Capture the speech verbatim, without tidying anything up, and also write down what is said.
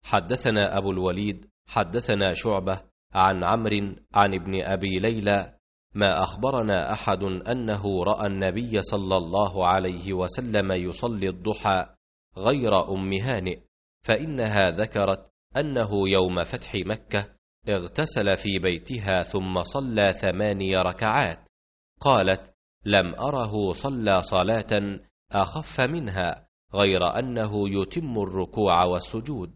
حدثنا أبو الوليد حدثنا شعبة عن عمرو عن ابن أبي ليلى ما أخبرنا أحد أنه رأى النبي صلى الله عليه وسلم يصلي الضحى غير أم هانئ، فإنها ذكرت أنه يوم فتح مكة اغتسل في بيتها ثم صلى ثماني ركعات. قالت: لم أره صلى صلاة أخف منها غير أنه يتم الركوع والسجود.